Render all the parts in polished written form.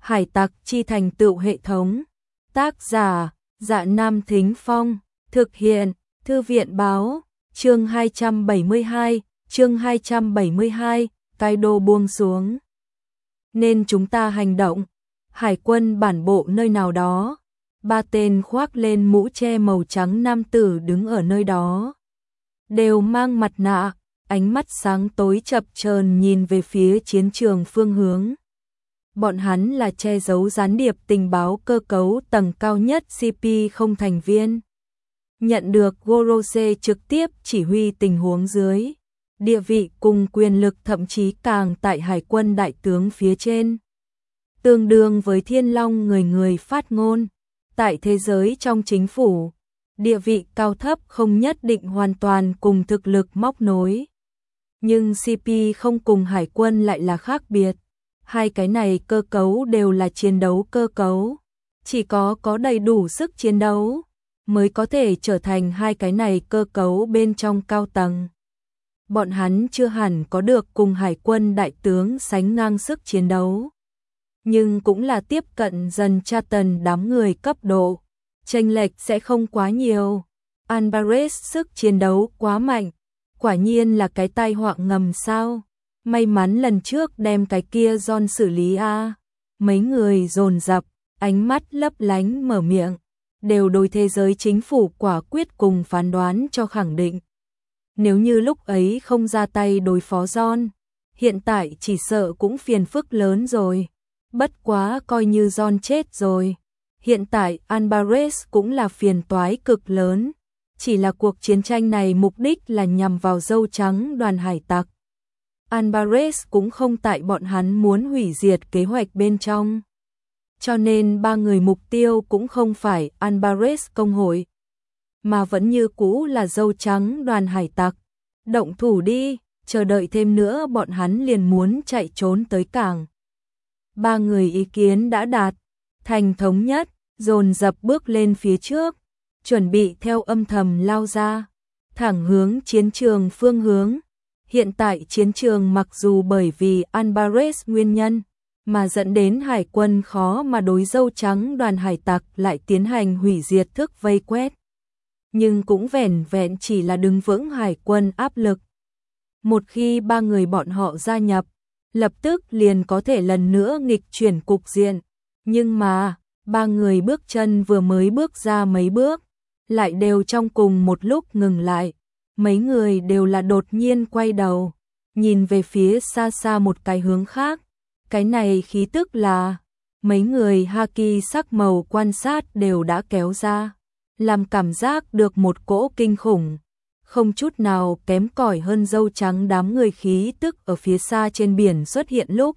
Hải tặc chi thành tựu hệ thống. Tác giả: Dạ Nam Thính Phong. Thực hiện: Thư viện báo. Chương 272, cái đô buông xuống. Nên chúng ta hành động. Hải quân bản bộ nơi nào đó. Ba tên khoác lên mũ che màu trắng nam tử đứng ở nơi đó. Đều mang mặt nạ, ánh mắt sáng tối chập chờn nhìn về phía chiến trường phương hướng. Bọn hắn là che giấu gián điệp tình báo cơ cấu tầng cao nhất CP không thành viên. Nhận được Gorose trực tiếp chỉ huy tình huống dưới. Địa vị cùng quyền lực thậm chí càng tại hải quân đại tướng phía trên. Tương đương với Thiên Long người phát ngôn. Tại thế giới trong chính phủ, địa vị cao thấp không nhất định hoàn toàn cùng thực lực móc nối. Nhưng CP không cùng hải quân lại là khác biệt. Hai cái này cơ cấu đều là chiến đấu cơ cấu. Chỉ có đầy đủ sức chiến đấu mới có thể trở thành hai cái này cơ cấu bên trong cao tầng. Bọn hắn chưa hẳn có được cùng hải quân đại tướng sánh ngang sức chiến đấu. Nhưng cũng là tiếp cận dần tra tần đám người cấp độ. Chênh lệch sẽ không quá nhiều. Alvarez sức chiến đấu quá mạnh. Quả nhiên là cái tai họa ngầm sao. May mắn lần trước đem cái kia John xử lý a. Mấy người dồn dập, ánh mắt lấp lánh mở miệng. Đều đối thế giới chính phủ quả quyết cùng phán đoán cho khẳng định. Nếu như lúc ấy không ra tay đối phó John, hiện tại chỉ sợ cũng phiền phức lớn rồi. Bất quá coi như John chết rồi. Hiện tại Alvarez cũng là phiền toái cực lớn. Chỉ là cuộc chiến tranh này mục đích là nhằm vào dâu trắng đoàn hải tặc. Alvarez cũng không tại bọn hắn muốn hủy diệt kế hoạch bên trong. Cho nên ba người mục tiêu cũng không phải Alvarez công hội, mà vẫn như cũ là dâu trắng đoàn hải tặc. Động thủ đi, chờ đợi thêm nữa bọn hắn liền muốn chạy trốn tới cảng. Ba người ý kiến đã đạt thành thống nhất, dồn dập bước lên phía trước, chuẩn bị theo âm thầm lao ra, thẳng hướng chiến trường phương hướng. Hiện tại chiến trường mặc dù bởi vì Alvarez nguyên nhân mà dẫn đến hải quân khó mà đối dâu trắng đoàn hải tặc lại tiến hành hủy diệt thức vây quét. Nhưng cũng vẻn vẹn chỉ là đứng vững hải quân áp lực. Một khi ba người bọn họ gia nhập, lập tức liền có thể lần nữa nghịch chuyển cục diện. Nhưng mà, ba người bước chân vừa mới bước ra mấy bước, lại đều trong cùng một lúc ngừng lại. Mấy người đều là đột nhiên quay đầu, nhìn về phía xa xa một cái hướng khác. Cái này khí tức là, mấy người haki sắc màu quan sát đều đã kéo ra, làm cảm giác được một cỗ kinh khủng, không chút nào kém cỏi hơn dâu trắng đám người khí tức ở phía xa trên biển xuất hiện lúc.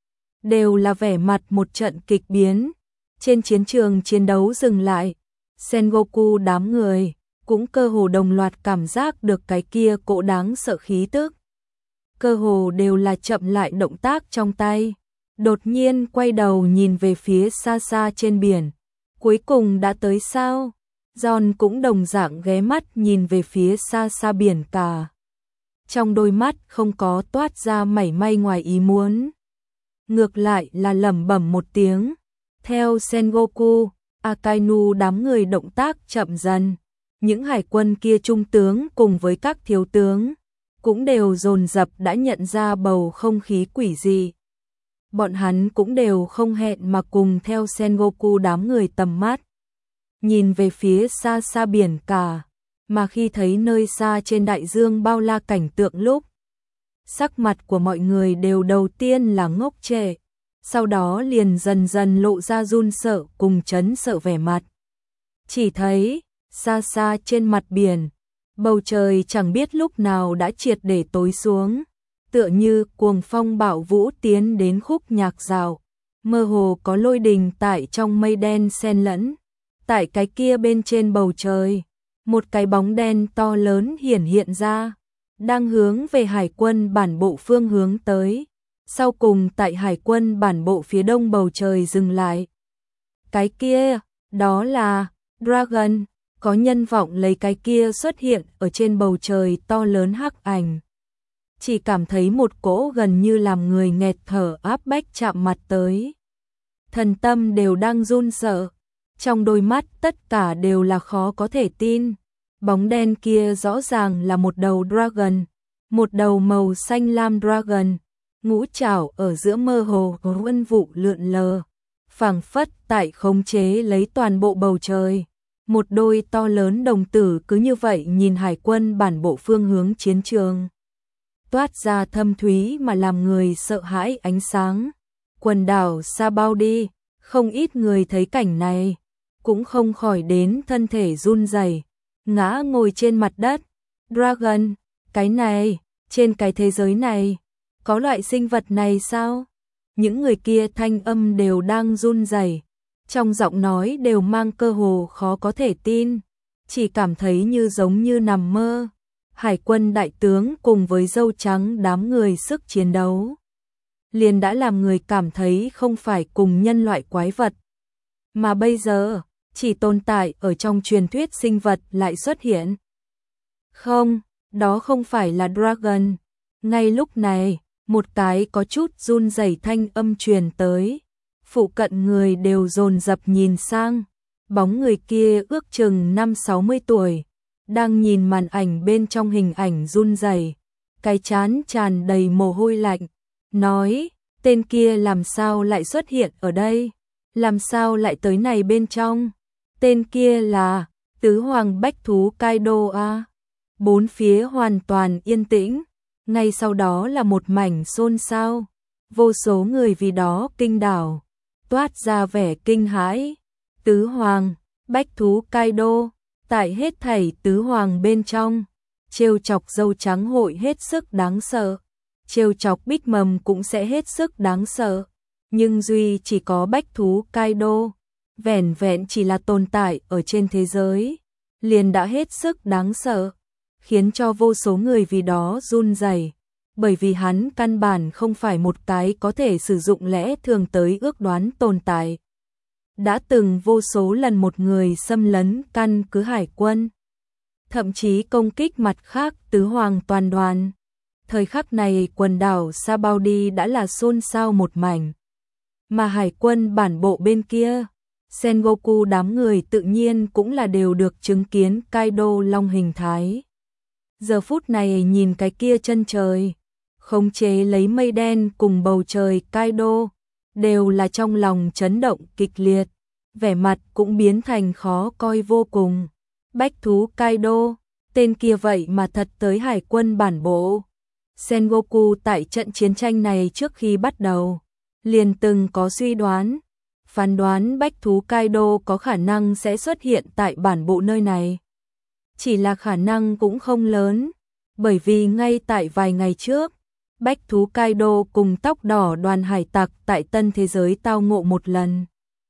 Đều là vẻ mặt một trận kịch biến, trên chiến trường chiến đấu dừng lại, Sengoku đám người cũng cơ hồ đồng loạt cảm giác được cái kia cỗ đáng sợ khí tức. Cơ hồ đều là chậm lại động tác trong tay, đột nhiên quay đầu nhìn về phía xa xa trên biển. Cuối cùng đã tới sao? John cũng đồng dạng ghé mắt nhìn về phía xa xa biển cả. Trong đôi mắt không có toát ra mảy may ngoài ý muốn. Ngược lại là lẩm bẩm một tiếng. Theo Sengoku, Akainu đám người động tác chậm dần. Những hải quân kia trung tướng cùng với các thiếu tướng cũng đều dồn dập đã nhận ra bầu không khí quỷ dị. Bọn hắn cũng đều không hẹn mà cùng theo Sengoku đám người tầm mắt. Nhìn về phía xa xa biển cả, mà khi thấy nơi xa trên đại dương bao la cảnh tượng lúc, sắc mặt của mọi người đều đầu tiên là ngốc trệ, sau đó liền dần dần lộ ra run sợ cùng chấn sợ vẻ mặt. Chỉ thấy, xa xa trên mặt biển, bầu trời chẳng biết lúc nào đã triệt để tối xuống, tựa như cuồng phong bão vũ tiến đến khúc nhạc dạo, mơ hồ có lôi đình tại trong mây đen xen lẫn. Tại cái kia bên trên bầu trời, một cái bóng đen to lớn hiển hiện ra, đang hướng về hải quân bản bộ phương hướng tới. Sau cùng tại hải quân bản bộ phía đông bầu trời dừng lại. Cái kia, đó là Dragon, có nhân vọng lấy cái kia xuất hiện ở trên bầu trời to lớn hắc ảnh. Chỉ cảm thấy một cỗ gần như làm người nghẹt thở áp bách chạm mặt tới. thần tâm đều đang run sợ. Trong đôi mắt tất cả đều là khó có thể tin. Bóng đen kia rõ ràng là một đầu dragon, một đầu màu xanh lam dragon, ngũ trảo ở giữa mơ hồ có vân vụ lượn lờ, phảng phất tại khống chế lấy toàn bộ bầu trời. Một đôi to lớn đồng tử cứ như vậy nhìn hải quân bản bộ phương hướng chiến trường. Toát ra thâm thúy mà làm người sợ hãi ánh sáng. Quần đảo Sabaudi, không ít người thấy cảnh này, cũng không khỏi đến thân thể run rẩy, ngã ngồi trên mặt đất. Dragon, cái này, trên cái thế giới này, có loại sinh vật này sao? Những người kia thanh âm đều đang run rẩy, trong giọng nói đều mang cơ hồ khó có thể tin, chỉ cảm thấy như giống như nằm mơ. Hải quân đại tướng cùng với dâu trắng đám người sức chiến đấu liền đã làm người cảm thấy không phải cùng nhân loại quái vật, mà bây giờ chỉ tồn tại ở trong truyền thuyết sinh vật lại xuất hiện. Không, đó không phải là dragon. Ngay lúc này, một cái có chút run rẩy thanh âm truyền tới. Phụ cận người đều dồn dập nhìn sang. Bóng người kia ước chừng 50-60 tuổi, đang nhìn màn ảnh bên trong hình ảnh run rẩy, cái trán tràn đầy mồ hôi lạnh, nói, tên kia làm sao lại xuất hiện ở đây? Làm sao lại tới này bên trong? Tên kia là Tứ Hoàng Bách Thú Kaido a. Bốn phía hoàn toàn yên tĩnh, ngay sau đó là một mảnh xôn xao, vô số người vì đó kinh đảo, toát ra vẻ kinh hãi. Tứ Hoàng, Bách Thú Kaido, tại hết thảy tứ hoàng bên trong, trêu chọc dâu trắng hội hết sức đáng sợ, trêu chọc Bích Mầm cũng sẽ hết sức đáng sợ, nhưng duy chỉ có Bách Thú Kaido, vẻn vẹn chỉ là tồn tại ở trên thế giới, liền đã hết sức đáng sợ, khiến cho vô số người vì đó run rẩy, bởi vì hắn căn bản không phải một cái có thể sử dụng lẽ thường tới ước đoán tồn tại. Đã từng vô số lần một người xâm lấn căn cứ hải quân, thậm chí công kích mặt khác tứ hoàng toàn đoàn. Thời khắc này quần đảo Sabaudi đã là xôn xao một mảnh. Mà hải quân bản bộ bên kia, Sengoku đám người tự nhiên cũng là đều được chứng kiến Kaido long hình thái. Giờ phút này nhìn cái kia chân trời, khống chế lấy mây đen cùng bầu trời Kaido, đều là trong lòng chấn động kịch liệt, vẻ mặt cũng biến thành khó coi vô cùng. Bách Thú Kaido, tên kia vậy mà thật tới hải quân bản bộ. Sengoku tại trận chiến tranh này trước khi bắt đầu, liền từng có suy đoán, phán đoán Bách Thú Kaido có khả năng sẽ xuất hiện tại bản bộ nơi này. Chỉ là khả năng cũng không lớn, bởi vì ngay tại vài ngày trước, Bách Thú Kaido cùng tóc đỏ đoàn hải tặc tại tân thế giới tao ngộ một lần.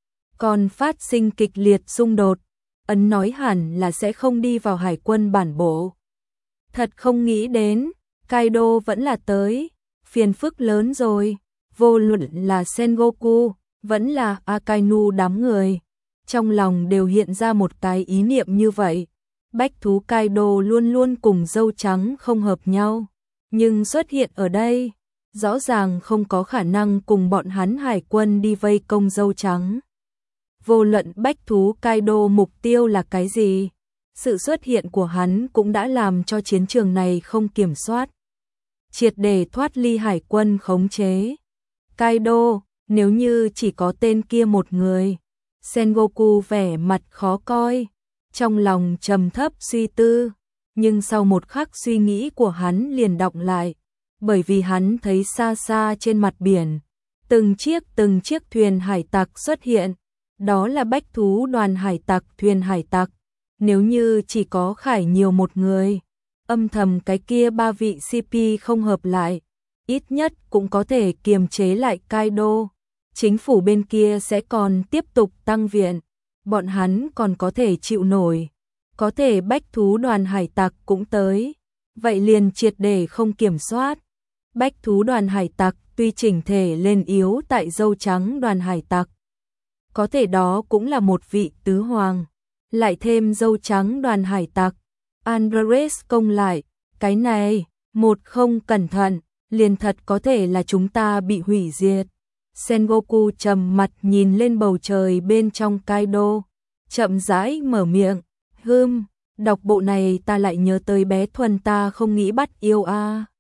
Còn phát sinh kịch liệt xung đột, ấn nói hẳn là sẽ không đi vào hải quân bản bộ. Thật không nghĩ đến, Kaido vẫn là tới, phiền phức lớn rồi, vô luận là Sengoku, vẫn là Akainu đám người. Trong lòng đều hiện ra một cái ý niệm như vậy, Bách Thú Kaido luôn luôn cùng dâu trắng không hợp nhau, nhưng xuất hiện ở đây, rõ ràng không có khả năng cùng bọn hắn hải quân đi vây công dâu trắng. Vô luận Bách Thú Kaido mục tiêu là cái gì, sự xuất hiện của hắn cũng đã làm cho chiến trường này không kiểm soát, triệt để thoát ly hải quân khống chế. Kaido, nếu như chỉ có tên kia một người, Sengoku vẻ mặt khó coi, trong lòng trầm thấp suy tư, nhưng sau một khắc suy nghĩ của hắn liền đọng lại, bởi vì hắn thấy xa xa trên mặt biển, từng chiếc thuyền hải tặc xuất hiện, đó là Bách Thú đoàn hải tặc thuyền hải tặc, nếu như chỉ có Khải nhiều một người, âm thầm cái kia ba vị CP không hợp lại, ít nhất cũng có thể kiềm chế lại Kaido, chính phủ bên kia sẽ còn tiếp tục tăng viện, bọn hắn còn có thể chịu nổi, có thể Bách Thú đoàn hải tặc cũng tới, vậy liền triệt để không kiểm soát. Bách Thú đoàn hải tặc tuy chỉnh thể lên yếu tại dâu trắng đoàn hải tặc, có thể đó cũng là một vị tứ hoàng, lại thêm dâu trắng đoàn hải tặc, Andres công lại, cái này, một không cẩn thận, liền thật có thể là chúng ta bị hủy diệt. Sengoku trầm mặt nhìn lên bầu trời bên trong Kaido, chậm rãi mở miệng, đọc bộ này ta lại nhớ tới bé Thuần ta không nghĩ bắt yêu a.